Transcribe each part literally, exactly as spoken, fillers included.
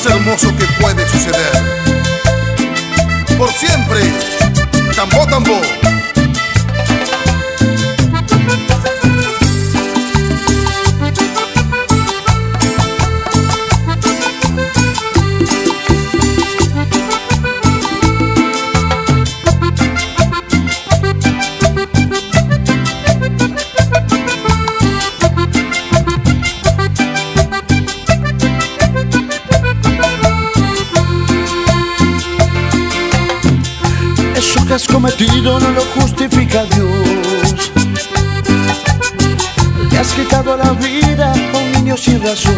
más hermoso que puede suceder. Por siempre, Tambo Tambo. Eso que has cometido no lo justifica Dios. Le has quitado la vida a un niño sin razón.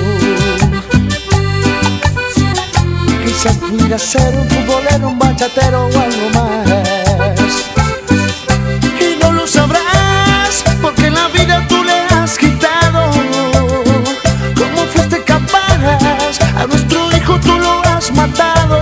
Quizás pudiera ser un futbolero, un bachatero o algo más. Y no lo sabrás porque en la vida tú le has quitado. ¿Cómo fuiste capaz? A nuestro hijo tú lo has matado.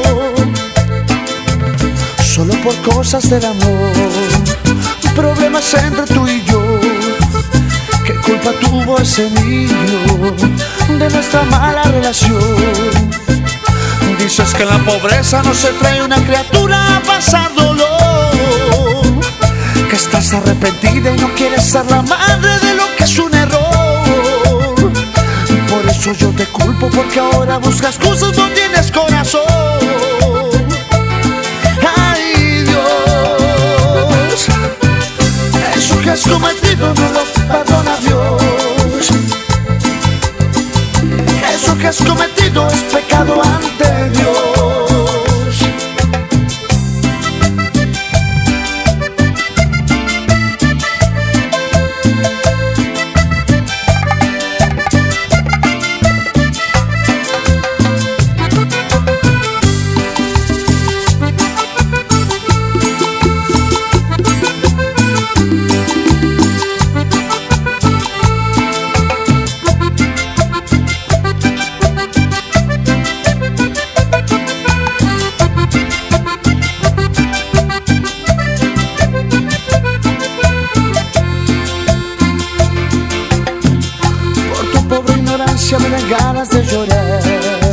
Solo por cosas del amor, problemas entre tú y yo. ¿Qué culpa tuvo ese niño de nuestra mala relación? Dices que en la pobreza no se trae una criatura a pasar dolor, que estás arrepentida y no quieres ser la madre de lo que es un error. Por eso yo te culpo, porque ahora buscas cosas, no tienes corazón. Que has cometido no lo perdona Dios. Eso que has cometido es pecado ante Dios. Me dan ganas de llorar.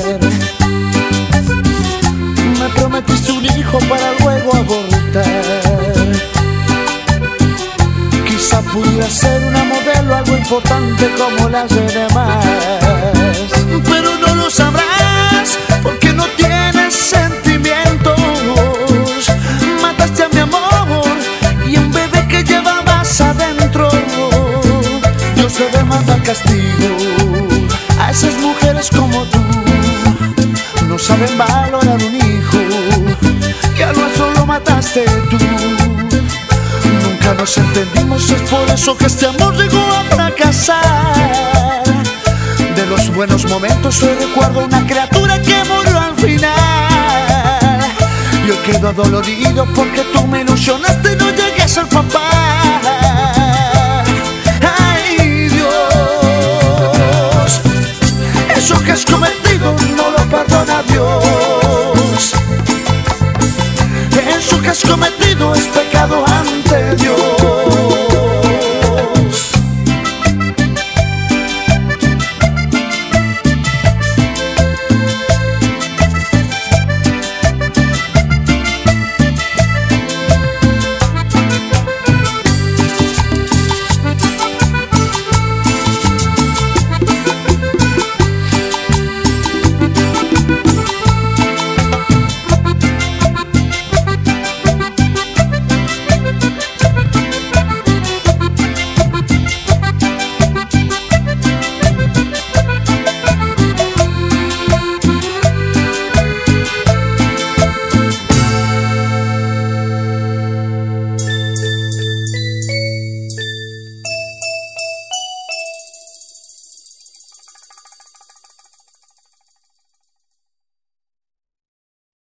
Me prometiste un hijo para luego abortar. Quizá pudiera ser una modelo, algo importante como las demás. Pero no lo sabrás porque no tienes sentimientos. Mataste a mi amor y un bebé que llevabas adentro. Dios debe mandar castigo a esas mujeres como tú. No saben valorar un hijo, que al nuestro lo mataste tú. Nunca nos entendimos, es por eso que este amor llegó a fracasar. De los buenos momentos hoy recuerdo una criatura que murió al final. Yo quedo dolorido porque tú me ilusionaste y no llegué a ser papá. Eso que has cometido no lo perdona Dios. Eso que has cometido es pecado.